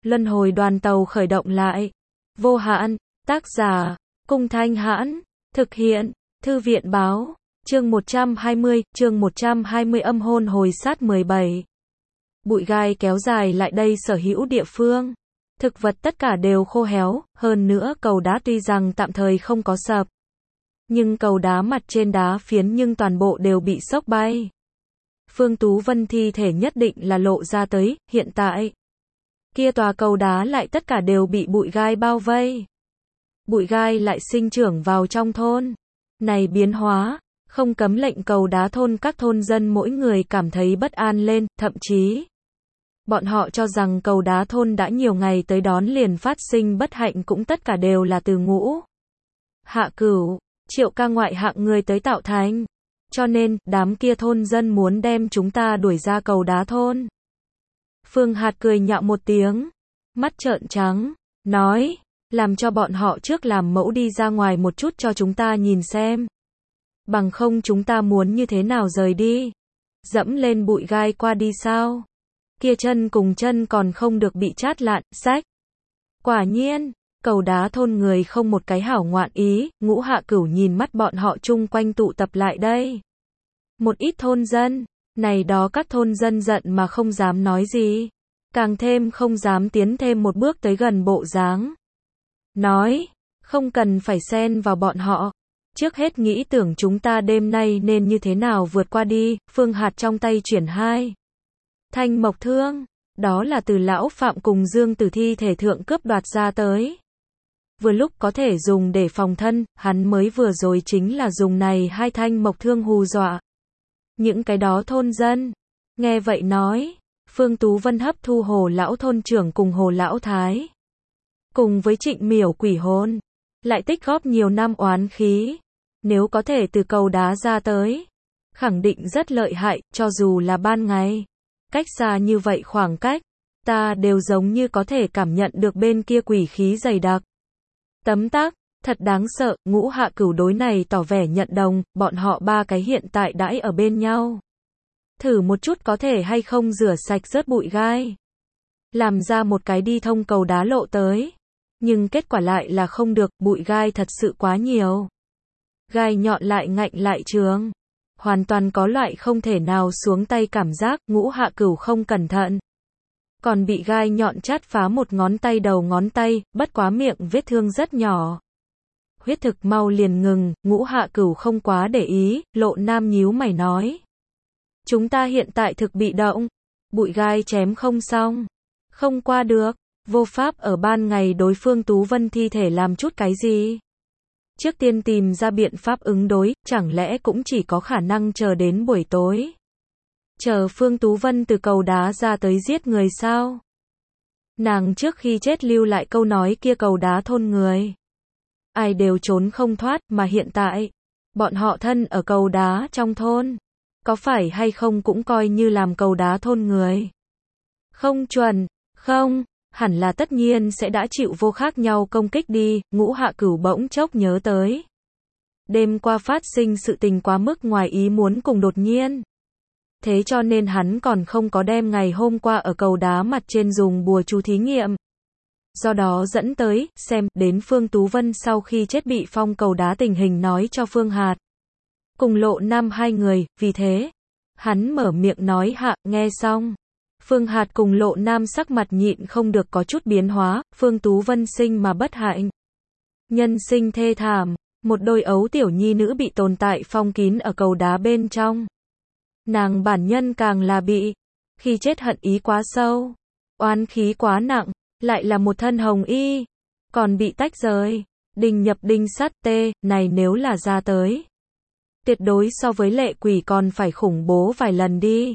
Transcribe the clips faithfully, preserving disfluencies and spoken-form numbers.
Luân hồi đoàn tàu khởi động lại. Vô hạn, tác giả, Cung Thanh Hãn, thực hiện, Thư viện Báo, chương một trăm hai mươi, chương một trăm hai mươi âm hôn hồi sát mười bảy. Bụi gai kéo dài lại đây sở hữu địa phương. Thực vật tất cả đều khô héo, hơn nữa cầu đá tuy rằng tạm thời không có sập. Nhưng cầu đá mặt trên đá phiến nhưng toàn bộ đều bị xốc bay. Phương Tú Vân thi thể nhất định là lộ ra tới, hiện tại. Kia tòa cầu đá lại tất cả đều bị bụi gai bao vây. Bụi gai lại sinh trưởng vào trong thôn. Này biến hóa, không cấm lệnh cầu đá thôn các thôn dân mỗi người cảm thấy bất an lên, thậm chí. Bọn họ cho rằng cầu đá thôn đã nhiều ngày tới đón liền phát sinh bất hạnh cũng tất cả đều là từ Ngũ Hạ Cửu, Triệu ca ngoại hạng người tới tạo thành. Cho nên, đám kia thôn dân muốn đem chúng ta đuổi ra cầu đá thôn. Phương Hạt cười nhạo một tiếng, mắt trợn trắng, nói, làm cho bọn họ trước làm mẫu đi ra ngoài một chút cho chúng ta nhìn xem. Bằng không chúng ta muốn như thế nào rời đi. Dẫm lên bụi gai qua đi sao? Kia chân cùng chân còn không được bị chát lạn, rách. Quả nhiên, cầu đá thôn người không một cái hảo ngoạn ý, Ngũ Hạ Cửu nhìn mắt bọn họ chung quanh tụ tập lại đây. Một ít thôn dân, này đó các thôn dân giận mà không dám nói gì, càng thêm không dám tiến thêm một bước tới gần bộ dáng. Nói, không cần phải xen vào bọn họ, trước hết nghĩ tưởng chúng ta đêm nay nên như thế nào vượt qua đi. Phương Hạt trong tay chuyển hai thanh mộc thương, đó là từ lão Phạm cùng Dương Tử thi thể thượng cướp đoạt ra tới. Vừa lúc có thể dùng để phòng thân, hắn mới vừa rồi chính là dùng này hai thanh mộc thương hù dọa những cái đó thôn dân. Nghe vậy nói, Phương Tú Vân hấp thu Hồ lão thôn trưởng cùng Hồ lão thái, cùng với Trịnh Miểu quỷ hồn, lại tích góp nhiều năm oán khí, nếu có thể từ cầu đá ra tới, khẳng định rất lợi hại, cho dù là ban ngày, cách xa như vậy khoảng cách, ta đều giống như có thể cảm nhận được bên kia quỷ khí dày đặc. Tấm tắc, thật đáng sợ. Ngũ Hạ Cửu đối này tỏ vẻ nhận đồng, bọn họ ba cái hiện tại đãi ở bên nhau. Thử một chút có thể hay không rửa sạch rớt bụi gai, làm ra một cái đi thông cầu đá lộ tới. Nhưng kết quả lại là không được, bụi gai thật sự quá nhiều. Gai nhọn lại ngạnh lại trường, hoàn toàn có loại không thể nào xuống tay cảm giác. Ngũ Hạ Cửu không cẩn thận, còn bị gai nhọn chát phá một ngón tay đầu ngón tay, bất quá miệng vết thương rất nhỏ. Huyết thực mau liền ngừng. Ngũ Hạ Cửu không quá để ý, Lộ Nam nhíu mày nói. Chúng ta hiện tại thực bị động, bụi gai chém không xong, không qua được, vô pháp ở ban ngày đối phương Tú Vân thi thể làm chút cái gì. Trước tiên tìm ra biện pháp ứng đối, chẳng lẽ cũng chỉ có khả năng chờ đến buổi tối. Chờ Phương Tú Vân từ cầu đá ra tới giết người sao? Nàng trước khi chết lưu lại câu nói kia cầu đá thôn người. Ai đều trốn không thoát, mà hiện tại, bọn họ thân ở cầu đá trong thôn. Có phải hay không cũng coi như làm cầu đá thôn người. Không chuẩn, không, hẳn là tất nhiên sẽ đã chịu vô khác nhau công kích đi. Ngũ Hạ Cửu bỗng chốc nhớ tới. Đêm qua phát sinh sự tình quá mức ngoài ý muốn cùng đột nhiên. Thế cho nên hắn còn không có đem ngày hôm qua ở cầu đá mặt trên dùng bùa chú thí nghiệm. Do đó dẫn tới, xem, đến Phương Tú Vân sau khi chết bị phong cầu đá tình hình nói cho Phương Hạt. Cùng Lộ Nam hai người, vì thế, hắn mở miệng nói hạ, nghe xong. Phương Hạt cùng Lộ Nam sắc mặt nhịn không được có chút biến hóa. Phương Tú Vân sinh mà bất hạnh, nhân sinh thê thảm, một đôi ấu tiểu nhi nữ bị tồn tại phong kín ở cầu đá bên trong. Nàng bản nhân càng là bị, khi chết hận ý quá sâu, oán khí quá nặng, lại là một thân hồng y, còn bị tách rời, đinh nhập đinh sắt tê, này nếu là ra tới. Tuyệt đối so với lệ quỷ còn phải khủng bố vài lần đi.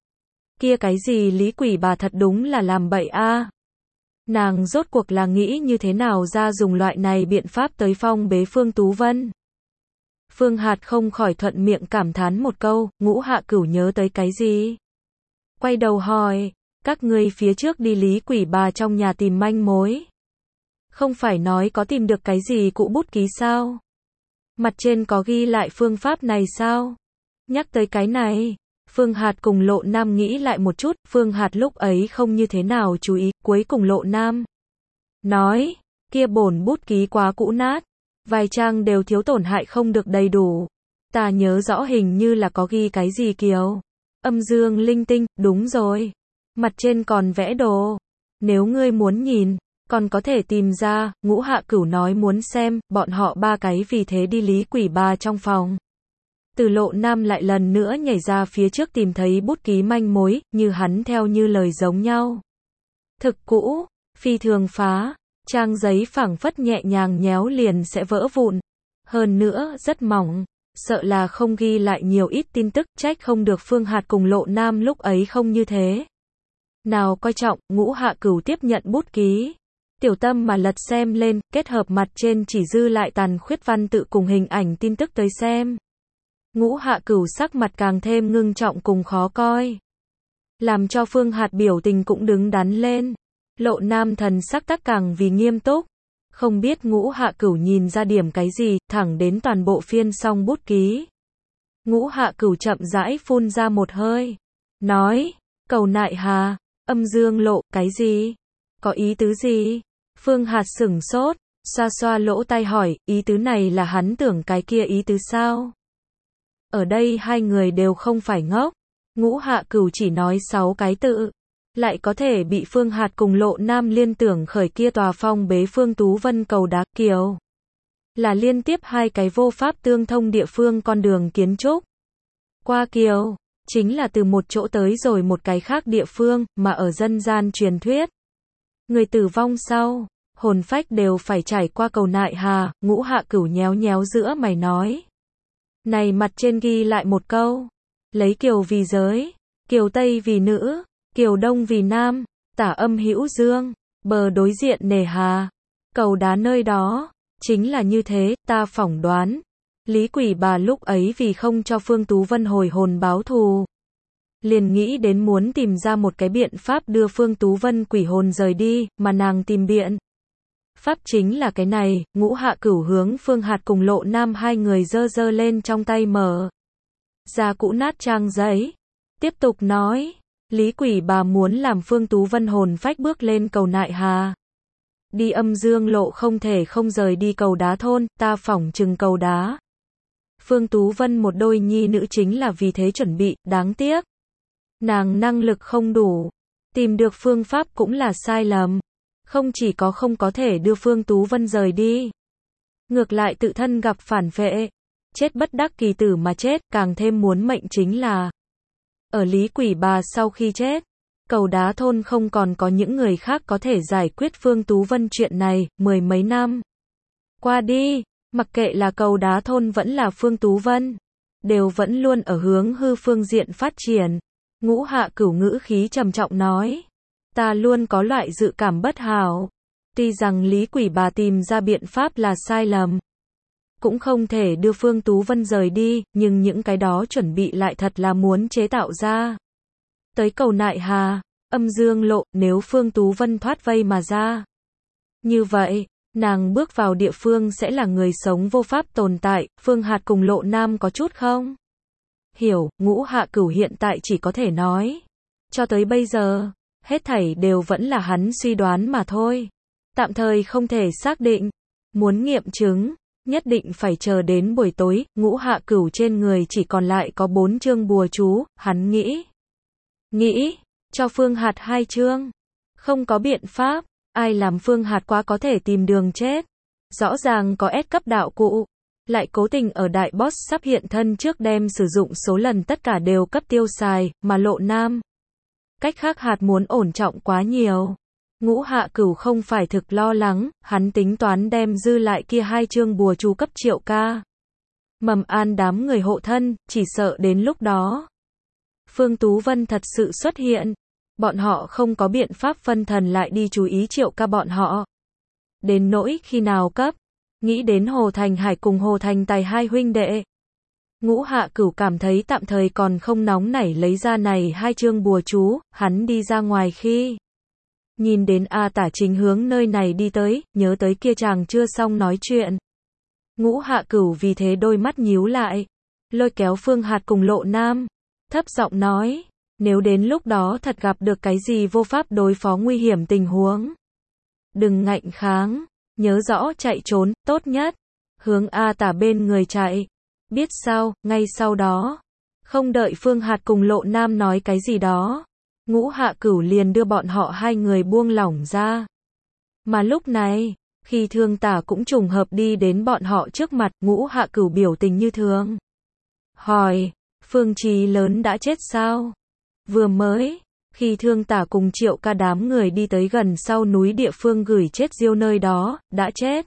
Kia cái gì lý quỷ bà thật đúng là làm bậy a. Nàng rốt cuộc là nghĩ như thế nào ra dùng loại này biện pháp tới phong bế Phương Tú Vân. Phương Hạt không khỏi thuận miệng cảm thán một câu. Ngũ Hạ Cửu nhớ tới cái gì? Quay đầu hỏi, các ngươi phía trước đi lý quỷ bà trong nhà tìm manh mối. Không phải nói có tìm được cái gì cụ bút ký sao? Mặt trên có ghi lại phương pháp này sao? Nhắc tới cái này, Phương Hạt cùng Lộ Nam nghĩ lại một chút, Phương Hạt lúc ấy không như thế nào chú ý, cuối cùng Lộ Nam nói, kia bổn bút ký quá cũ nát, vài trang đều thiếu tổn hại không được đầy đủ. Ta nhớ rõ hình như là có ghi cái gì Kiều. Âm dương linh tinh, đúng rồi. Mặt trên còn vẽ đồ. Nếu ngươi muốn nhìn, còn có thể tìm ra, Ngũ Hạ Cửu nói muốn xem, bọn họ ba cái vì thế đi Lý Quỷ Bà trong phòng. Từ Lộ Nam lại lần nữa nhảy ra phía trước tìm thấy bút ký manh mối, như hắn theo như lời giống nhau. Thực cũ, phi thường phá, trang giấy phẳng phất nhẹ nhàng nhéo liền sẽ vỡ vụn. Hơn nữa, rất mỏng, sợ là không ghi lại nhiều ít tin tức, trách không được Phương Hạt cùng Lộ Nam lúc ấy không như thế. Nào coi trọng, Ngũ Hạ Cửu tiếp nhận bút ký. Tiểu tâm mà lật xem lên, kết hợp mặt trên chỉ dư lại tàn khuyết văn tự cùng hình ảnh tin tức tới xem. Ngũ Hạ Cửu sắc mặt càng thêm ngưng trọng cùng khó coi. Làm cho Phương Hạt biểu tình cũng đứng đắn lên. Lộ Nam thần sắc tắc càng vì nghiêm túc. Không biết Ngũ Hạ Cửu nhìn ra điểm cái gì, thẳng đến toàn bộ phiên xong bút ký. Ngũ Hạ Cửu chậm rãi phun ra một hơi. Nói, cầu nại hà, âm dương lộ, cái gì? Có ý tứ gì? Phương Hạt sửng sốt, xoa xoa lỗ tai hỏi, ý tứ này là hắn tưởng cái kia ý tứ sao? Ở đây hai người đều không phải ngốc. Ngũ Hạ Cửu chỉ nói sáu cái tự. Lại có thể bị Phương Hạt cùng Lộ Nam liên tưởng khởi kia tòa phong bế Phương Tú Vân cầu đá Kiều. Là liên tiếp hai cái vô pháp tương thông địa phương con đường kiến trúc. Qua Kiều, chính là từ một chỗ tới rồi một cái khác địa phương, mà ở dân gian truyền thuyết. Người tử vong sau, hồn phách đều phải trải qua cầu nại hà, Ngũ Hạ Cửu nhéo nhéo giữa mày nói. Này mặt trên ghi lại một câu. Lấy Kiều vì giới, Kiều Tây vì nữ, Kiều Đông vì nam, tả âm hữu dương, bờ đối diện nề hà. Cầu đá nơi đó, chính là như thế, ta phỏng đoán. Lý Quỷ Bà lúc ấy vì không cho Phương Tú Vân hồi hồn báo thù. Liền nghĩ đến muốn tìm ra một cái biện pháp đưa Phương Tú Vân quỷ hồn rời đi, mà nàng tìm biện. Pháp chính là cái này, Ngũ Hạ Cửu hướng Phương Hạt cùng Lộ Nam hai người giơ giơ lên trong tay mở ra cũ nát trang giấy. Tiếp tục nói, Lý Quỷ Bà muốn làm Phương Tú Vân hồn phách bước lên cầu nại hà. Đi âm dương lộ không thể không rời đi cầu đá thôn, ta phỏng chừng cầu đá. Phương Tú Vân một đôi nhi nữ chính là vì thế chuẩn bị, đáng tiếc. Nàng năng lực không đủ, tìm được phương pháp cũng là sai lầm. Không chỉ có không có thể đưa Phương Tú Vân rời đi, ngược lại tự thân gặp phản vệ, chết bất đắc kỳ tử mà chết, càng thêm muốn mệnh chính là ở Lý Quỷ Bà sau khi chết, cầu đá thôn không còn có những người khác có thể giải quyết Phương Tú Vân chuyện này, mười mấy năm qua đi, mặc kệ là cầu đá thôn vẫn là Phương Tú Vân, đều vẫn luôn ở hướng hư phương diện phát triển. Ngũ Hạ Cửu ngữ khí trầm trọng nói, ta luôn có loại dự cảm bất hảo. Tuy rằng Lý Quỷ Bà tìm ra biện pháp là sai lầm, cũng không thể đưa Phương Tú Vân rời đi, nhưng những cái đó chuẩn bị lại thật là muốn chế tạo ra. Tới cầu nại hà, âm dương lộ, nếu Phương Tú Vân thoát vây mà ra. Như vậy, nàng bước vào địa phương sẽ là người sống vô pháp tồn tại, Phương Hạt cùng Lộ Nam có chút không? Hiểu, Ngũ Hạ Cửu hiện tại chỉ có thể nói. Cho tới bây giờ, hết thảy đều vẫn là hắn suy đoán mà thôi. Tạm thời không thể xác định. Muốn nghiệm chứng, nhất định phải chờ đến buổi tối, Ngũ Hạ Cửu trên người chỉ còn lại có bốn chương bùa chú, hắn nghĩ. Nghĩ, cho Phương Hạt hai chương. Không có biện pháp, ai làm Phương Hạt quá có thể tìm đường chết. Rõ ràng có S cấp đạo cụ, lại cố tình ở đại boss sắp hiện thân trước đem sử dụng số lần tất cả đều cấp tiêu xài, mà Lộ Nam. Cách khác Hạt muốn ổn trọng quá nhiều. Ngũ Hạ Cửu không phải thực lo lắng, hắn tính toán đem dư lại kia hai chương bùa chú cấp Triệu Ca. Mầm an đám người hộ thân, chỉ sợ đến lúc đó Phương Tú Vân thật sự xuất hiện, bọn họ không có biện pháp phân thần lại đi chú ý Triệu Ca bọn họ. Đến nỗi khi nào cấp, nghĩ đến Hồ Thành Hải cùng Hồ Thành Tài hai huynh đệ. Ngũ Hạ Cửu cảm thấy tạm thời còn không nóng nảy lấy ra này hai chương bùa chú, hắn đi ra ngoài khi nhìn đến A Tả chính hướng nơi này đi tới, nhớ tới kia chàng chưa xong nói chuyện. Ngũ Hạ Cửu vì thế đôi mắt nhíu lại, lôi kéo Phương Hạt cùng Lộ Nam, thấp giọng nói, nếu đến lúc đó thật gặp được cái gì vô pháp đối phó nguy hiểm tình huống. Đừng ngạnh kháng, nhớ rõ chạy trốn, tốt nhất. Hướng A Tả bên người chạy. Biết sao, ngay sau đó. Không đợi Phương Hạt cùng Lộ Nam nói cái gì đó. Ngũ Hạ Cửu liền đưa bọn họ hai người buông lỏng ra. Mà lúc này, khi Thương Tả cũng trùng hợp đi đến bọn họ trước mặt, Ngũ Hạ Cửu biểu tình như thường. Hỏi, Phương Chí Lớn đã chết sao? Vừa mới, khi Thương Tả cùng Triệu Ca đám người đi tới gần sau núi địa phương gửi chết Diêu nơi đó, đã chết.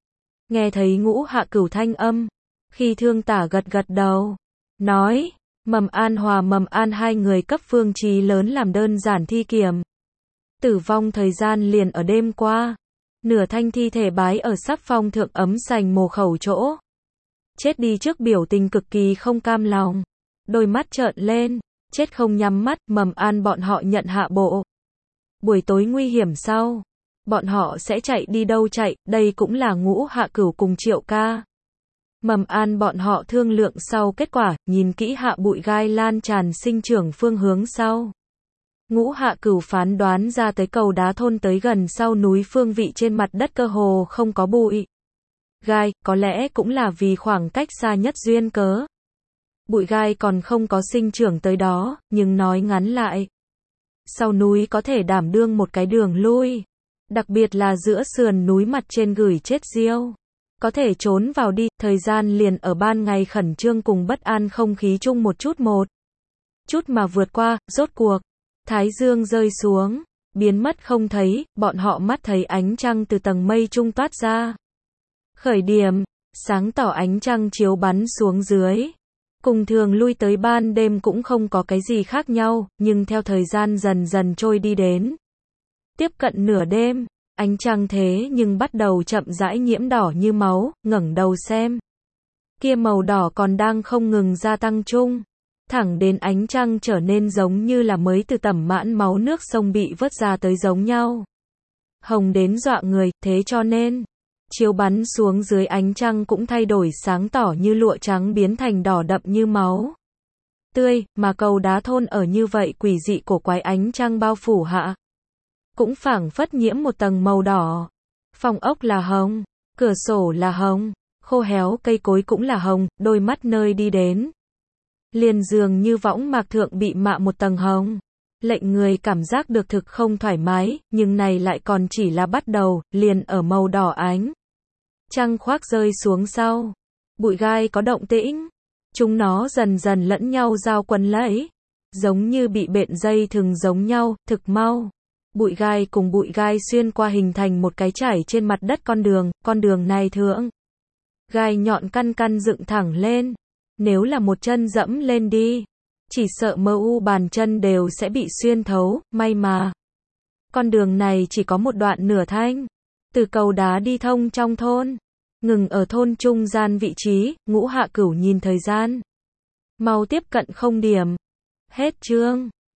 Nghe thấy Ngũ Hạ Cửu thanh âm, khi Thương Tả gật gật đầu, nói, Mầm An Hòa Mầm An hai người cấp Phương Chí Lớn làm đơn giản thi kiểm. Tử vong thời gian liền ở đêm qua, nửa thanh thi thể bái ở sắp phong thượng ấm sành mồ khẩu chỗ. Chết đi trước biểu tình cực kỳ không cam lòng, đôi mắt trợn lên, chết không nhắm mắt, Mầm An bọn họ nhận hạ bộ. Buổi tối nguy hiểm sau, bọn họ sẽ chạy đi đâu chạy, đây cũng là Ngũ Hạ Cửu cùng Triệu Ca. Mầm An bọn họ thương lượng sau kết quả, nhìn kỹ hạ bụi gai lan tràn sinh trưởng phương hướng sau. Ngũ Hạ Cửu phán đoán ra tới cầu đá thôn tới gần sau núi phương vị trên mặt đất cơ hồ không có bụi gai, có lẽ cũng là vì khoảng cách xa nhất duyên cớ. Bụi gai còn không có sinh trưởng tới đó, nhưng nói ngắn lại. Sau núi có thể đảm đương một cái đường lui. Đặc biệt là giữa sườn núi mặt trên gửi chết Diêu. Có thể trốn vào đi, thời gian liền ở ban ngày khẩn trương cùng bất an không khí chung một chút một. Chút mà vượt qua, rốt cuộc. Thái dương rơi xuống, biến mất không thấy, bọn họ mắt thấy ánh trăng từ tầng mây trung toát ra. Khởi điểm, sáng tỏ ánh trăng chiếu bắn xuống dưới. Cùng thường lui tới ban đêm cũng không có cái gì khác nhau, nhưng theo thời gian dần dần trôi đi đến. Tiếp cận nửa đêm, ánh trăng thế nhưng bắt đầu chậm rãi nhiễm đỏ như máu, ngẩng đầu xem. Kia màu đỏ còn đang không ngừng gia tăng chung. Thẳng đến ánh trăng trở nên giống như là mới từ tẩm mãn máu nước sông bị vớt ra tới giống nhau. Hồng đến dọa người, thế cho nên, chiếu bắn xuống dưới ánh trăng cũng thay đổi sáng tỏ như lụa trắng biến thành đỏ đậm như máu tươi, mà cầu đá thôn ở như vậy quỷ dị cổ quái ánh trăng bao phủ hạ. Cũng phảng phất nhiễm một tầng màu đỏ. Phòng ốc là hồng, cửa sổ là hồng, khô héo cây cối cũng là hồng, đôi mắt nơi đi đến. Liền dường như võng mạc thượng bị mạ một tầng hồng. Lệnh người cảm giác được thực không thoải mái, nhưng này lại còn chỉ là bắt đầu, liền ở màu đỏ ánh. Trăng khoác rơi xuống sau. Bụi gai có động tĩnh. Chúng nó dần dần lẫn nhau giao quấn lấy. Giống như bị bện dây thừng giống nhau, thực mau. Bụi gai cùng bụi gai xuyên qua hình thành một cái trải trên mặt đất con đường, con đường này thượng. Gai nhọn căn căn dựng thẳng lên. Nếu là một chân dẫm lên đi, chỉ sợ mơ u bàn chân đều sẽ bị xuyên thấu, may mà. Con đường này chỉ có một đoạn nửa thanh. Từ cầu đá đi thông trong thôn. Ngừng ở thôn trung gian vị trí, Ngũ Hạ Cửu nhìn thời gian. Mau tiếp cận không điểm. Hết chương.